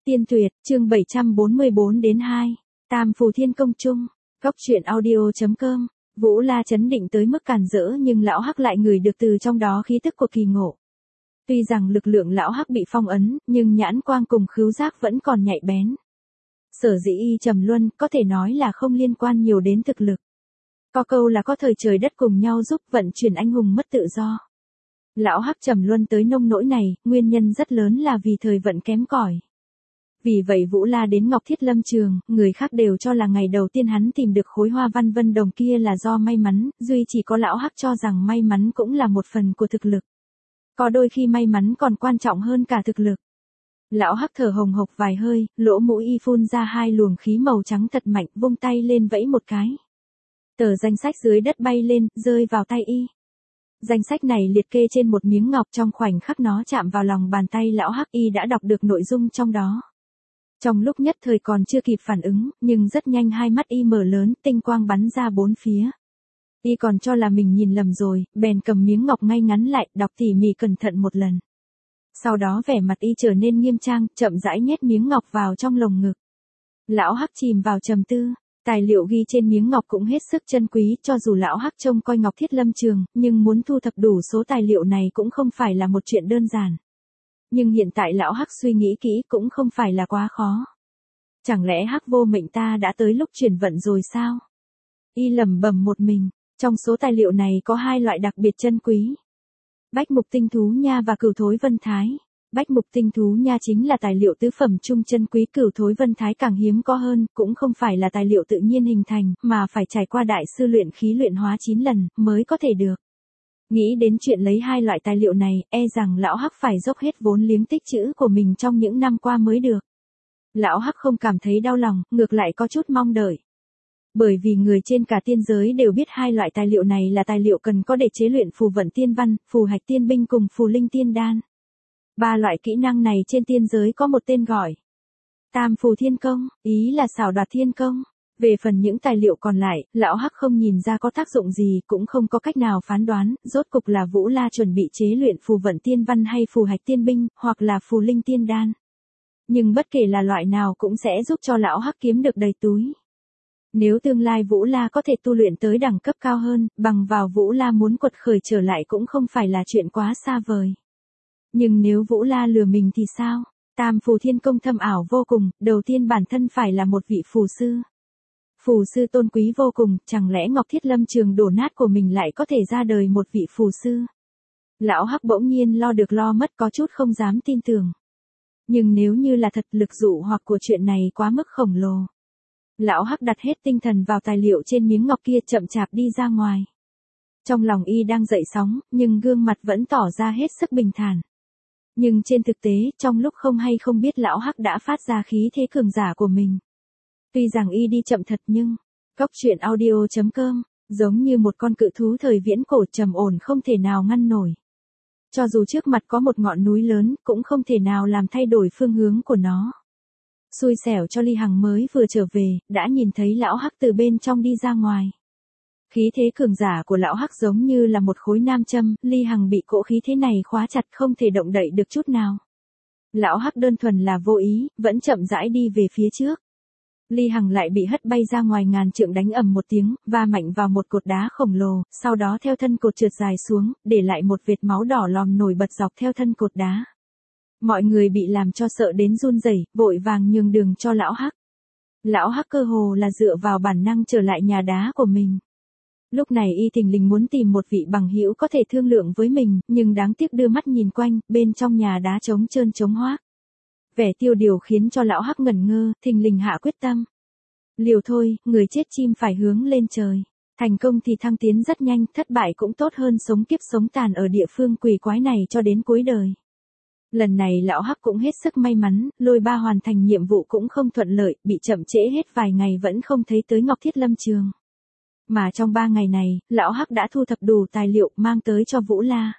Tiên tuyệt, chương 744 đến 2. Tam Phù Thiên Công Trung. Góc truyện audio.com. Vũ La chấn định tới mức càn rỡ nhưng lão Hắc lại ngửi được từ trong đó khí tức của kỳ ngộ. Tuy rằng lực lượng lão Hắc bị phong ấn, nhưng nhãn quang cùng khứu giác vẫn còn nhạy bén. Sở dĩ y trầm luân có thể nói là không liên quan nhiều đến thực lực. Có câu là có thời trời đất cùng nhau giúp vận chuyển anh hùng mất tự do. Lão Hắc trầm luân tới nông nỗi này, nguyên nhân rất lớn là vì thời vận kém cỏi. Vì vậy Vũ La đến Ngọc Thiết Lâm Trường, người khác đều cho là ngày đầu tiên hắn tìm được khối hoa văn vân đồng kia là do may mắn, duy chỉ có lão Hắc cho rằng may mắn cũng là một phần của thực lực. Có đôi khi may mắn còn quan trọng hơn cả thực lực. Lão Hắc thở hồng hộc vài hơi, lỗ mũi y phun ra hai luồng khí màu trắng thật mạnh, vung tay lên vẫy một cái. Tờ danh sách dưới đất bay lên, rơi vào tay y. Danh sách này liệt kê trên một miếng ngọc, trong khoảnh khắc nó chạm vào lòng bàn tay lão Hắc, y đã đọc được nội dung trong đó. Trong lúc nhất thời còn chưa kịp phản ứng, nhưng rất nhanh hai mắt y mở lớn, tinh quang bắn ra bốn phía. Y còn cho là mình nhìn lầm rồi, bèn cầm miếng ngọc ngay ngắn lại, đọc tỉ mỉ cẩn thận một lần. Sau đó vẻ mặt y trở nên nghiêm trang, chậm rãi nhét miếng ngọc vào trong lồng ngực. Lão Hắc chìm vào trầm tư, tài liệu ghi trên miếng ngọc cũng hết sức chân quý, cho dù lão Hắc trông coi Ngọc Thiết Lâm Trường, nhưng muốn thu thập đủ số tài liệu này cũng không phải là một chuyện đơn giản. Nhưng hiện tại lão Hắc suy nghĩ kỹ cũng không phải là quá khó. Chẳng lẽ Hắc vô mệnh ta đã tới lúc chuyển vận rồi sao? Y lẩm bẩm một mình, trong số tài liệu này có hai loại đặc biệt chân quý. Bách mục tinh thú nha và cửu thối vân thái. Bách mục tinh thú nha chính là tài liệu tứ phẩm trung chân quý, cửu thối vân thái càng hiếm có hơn, cũng không phải là tài liệu tự nhiên hình thành, mà phải trải qua đại sư luyện khí luyện hóa 9 lần, mới có thể được. Nghĩ đến chuyện lấy hai loại tài liệu này, e rằng lão Hắc phải dốc hết vốn liếng tích trữ của mình trong những năm qua mới được. Lão Hắc không cảm thấy đau lòng, ngược lại có chút mong đợi. Bởi vì người trên cả tiên giới đều biết hai loại tài liệu này là tài liệu cần có để chế luyện phù vận tiên văn, phù hạch tiên binh cùng phù linh tiên đan. Ba loại kỹ năng này trên tiên giới có một tên gọi Tam Phù Thiên Công, ý là xảo đoạt thiên công. Về phần những tài liệu còn lại, lão Hắc không nhìn ra có tác dụng gì, cũng không có cách nào phán đoán, rốt cục là Vũ La chuẩn bị chế luyện phù vận tiên văn hay phù hạch tiên binh, hoặc là phù linh tiên đan. Nhưng bất kể là loại nào cũng sẽ giúp cho lão Hắc kiếm được đầy túi. Nếu tương lai Vũ La có thể tu luyện tới đẳng cấp cao hơn, bằng vào Vũ La muốn quật khởi trở lại cũng không phải là chuyện quá xa vời. Nhưng nếu Vũ La lừa mình thì sao? Tam Phù Thiên Công thâm ảo vô cùng, đầu tiên bản thân phải là một vị phù sư. Phù sư tôn quý vô cùng, chẳng lẽ Ngọc Thiết Lâm Trường đổ nát của mình lại có thể ra đời một vị phù sư? Lão Hắc bỗng nhiên lo được lo mất, có chút không dám tin tưởng. Nhưng nếu như là thật, lực dụ hoặc của chuyện này quá mức khổng lồ. Lão Hắc đặt hết tinh thần vào tài liệu trên miếng ngọc kia, chậm chạp đi ra ngoài. Trong lòng y đang dậy sóng, nhưng gương mặt vẫn tỏ ra hết sức bình thản. Nhưng trên thực tế, trong lúc không hay không biết lão Hắc đã phát ra khí thế cường giả của mình. Tuy rằng y đi chậm thật nhưng, góc truyện audio.com, giống như một con cự thú thời viễn cổ trầm ổn không thể nào ngăn nổi. Cho dù trước mặt có một ngọn núi lớn, cũng không thể nào làm thay đổi phương hướng của nó. Xui xẻo cho Ly Hằng mới vừa trở về, đã nhìn thấy lão Hắc từ bên trong đi ra ngoài. Khí thế cường giả của lão Hắc giống như là một khối nam châm, Ly Hằng bị cỗ khí thế này khóa chặt không thể động đậy được chút nào. Lão Hắc đơn thuần là vô ý, vẫn chậm rãi đi về phía trước. Ly Hằng lại bị hất bay ra ngoài ngàn trượng, đánh ầm một tiếng, va mạnh vào một cột đá khổng lồ, sau đó theo thân cột trượt dài xuống, để lại một vệt máu đỏ lòm nổi bật dọc theo thân cột đá. Mọi người bị làm cho sợ đến run rẩy, vội vàng nhường đường cho lão Hắc. Lão Hắc cơ hồ là dựa vào bản năng trở lại nhà đá của mình. Lúc này y thình lình muốn tìm một vị bằng hữu có thể thương lượng với mình, nhưng đáng tiếc đưa mắt nhìn quanh, bên trong nhà đá trống trơn trống hoác. Vẻ tiêu điều khiến cho lão Hắc ngẩn ngơ, thình lình hạ quyết tâm. Liều thôi, người chết chim phải hướng lên trời. Thành công thì thăng tiến rất nhanh, thất bại cũng tốt hơn sống kiếp sống tàn ở địa phương quỷ quái này cho đến cuối đời. Lần này lão Hắc cũng hết sức may mắn, Lôi Ba hoàn thành nhiệm vụ cũng không thuận lợi, bị chậm trễ hết vài ngày vẫn không thấy tới Ngọc Thiết Lâm Trường. Mà trong 3 ngày này, lão Hắc đã thu thập đủ tài liệu mang tới cho Vũ La.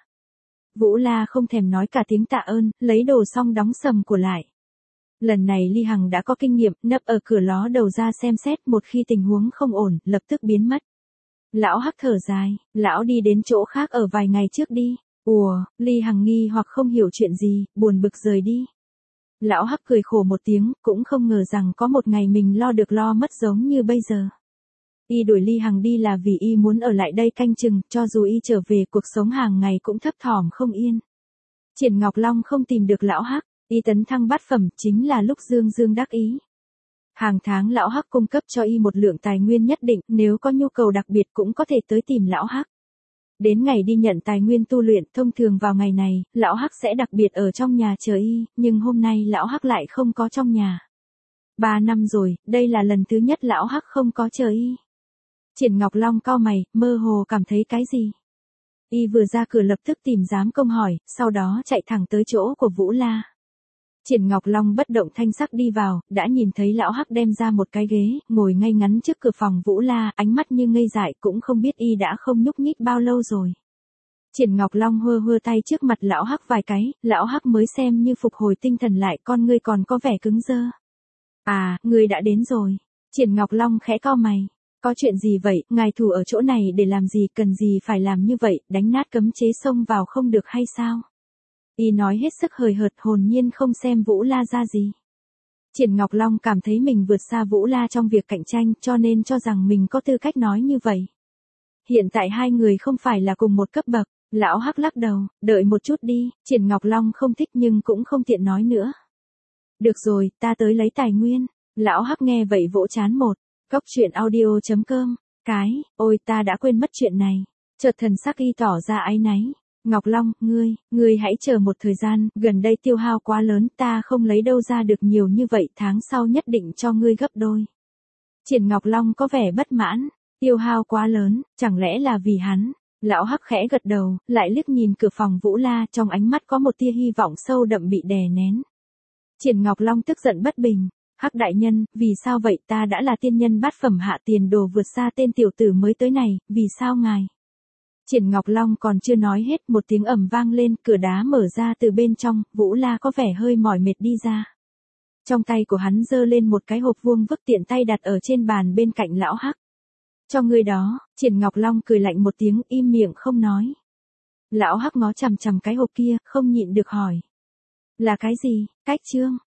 Vũ La không thèm nói cả tiếng tạ ơn, lấy đồ xong đóng sầm của lại. Lần này Ly Hằng đã có kinh nghiệm, nấp ở cửa ló đầu ra xem xét, một khi tình huống không ổn, lập tức biến mất. Lão Hắc thở dài, lão đi đến chỗ khác ở vài ngày trước đi. Ủa, Ly Hằng nghi hoặc không hiểu chuyện gì, buồn bực rời đi. Lão Hắc cười khổ một tiếng, cũng không ngờ rằng có một ngày mình lo được lo mất giống như bây giờ. Y đuổi Ly Hằng đi là vì y muốn ở lại đây canh chừng, cho dù y trở về cuộc sống hàng ngày cũng thấp thỏm không yên. Triển Ngọc Long không tìm được lão Hắc, y tấn thăng bát phẩm chính là lúc Dương Dương đắc ý. Hàng tháng lão Hắc cung cấp cho y một lượng tài nguyên nhất định, nếu có nhu cầu đặc biệt cũng có thể tới tìm lão Hắc. Đến ngày đi nhận tài nguyên tu luyện, thông thường vào ngày này, lão Hắc sẽ đặc biệt ở trong nhà chờ y, nhưng hôm nay lão Hắc lại không có trong nhà. 3 năm rồi, đây là lần thứ nhất lão Hắc không có chờ y. Triển Ngọc Long cau mày, mơ hồ cảm thấy cái gì. Y vừa ra cửa lập tức tìm giám công hỏi, sau đó chạy thẳng tới chỗ của Vũ La. Triển Ngọc Long bất động thanh sắc đi vào, đã nhìn thấy lão Hắc đem ra một cái ghế, ngồi ngay ngắn trước cửa phòng Vũ La, ánh mắt như ngây dại, cũng không biết y đã không nhúc nhích bao lâu rồi. Triển Ngọc Long hơ hơ tay trước mặt lão Hắc vài cái, lão Hắc mới xem như phục hồi tinh thần lại, con ngươi còn có vẻ cứng đơ. À, ngươi đã đến rồi. Triển Ngọc Long khẽ cau mày. Có chuyện gì vậy, ngài thủ ở chỗ này để làm gì, cần gì phải làm như vậy, đánh nát cấm chế xông vào không được hay sao? Y nói hết sức hời hợt, hồn nhiên không xem Vũ La ra gì. Triển Ngọc Long cảm thấy mình vượt xa Vũ La trong việc cạnh tranh, cho nên cho rằng mình có tư cách nói như vậy. Hiện tại hai người không phải là cùng một cấp bậc. Lão Hắc lắc đầu, đợi một chút đi. Triển Ngọc Long không thích nhưng cũng không tiện nói nữa. Được rồi, ta tới lấy tài nguyên. Lão Hắc nghe vậy vỗ trán một. Cóc truyện audio.com. Ôi ta đã quên mất chuyện này. Chợt thần sắc y tỏ ra áy náy. Ngọc Long, ngươi hãy chờ một thời gian, gần đây tiêu hao quá lớn, ta không lấy đâu ra được nhiều như vậy, tháng sau nhất định cho ngươi gấp đôi. Triển Ngọc Long có vẻ bất mãn, tiêu hao quá lớn, chẳng lẽ là vì hắn? Lão Hắc khẽ gật đầu, lại liếc nhìn cửa phòng Vũ La, trong ánh mắt có một tia hy vọng sâu đậm bị đè nén. Triển Ngọc Long tức giận bất bình. Hắc đại nhân, vì sao vậy, ta đã là tiên nhân bát phẩm hạ tiền đồ vượt xa tên tiểu tử mới tới này, vì sao ngài? Triển Ngọc Long còn chưa nói hết, một tiếng ầm vang lên, cửa đá mở ra từ bên trong, Vũ La có vẻ hơi mỏi mệt đi ra. Trong tay của hắn giơ lên một cái hộp vuông vức, tiện tay đặt ở trên bàn bên cạnh lão Hắc. Cho ngươi đó. Triển Ngọc Long cười lạnh một tiếng, im miệng không nói. Lão Hắc ngó chằm chằm cái hộp kia, không nhịn được hỏi. Là cái gì? Cách chương.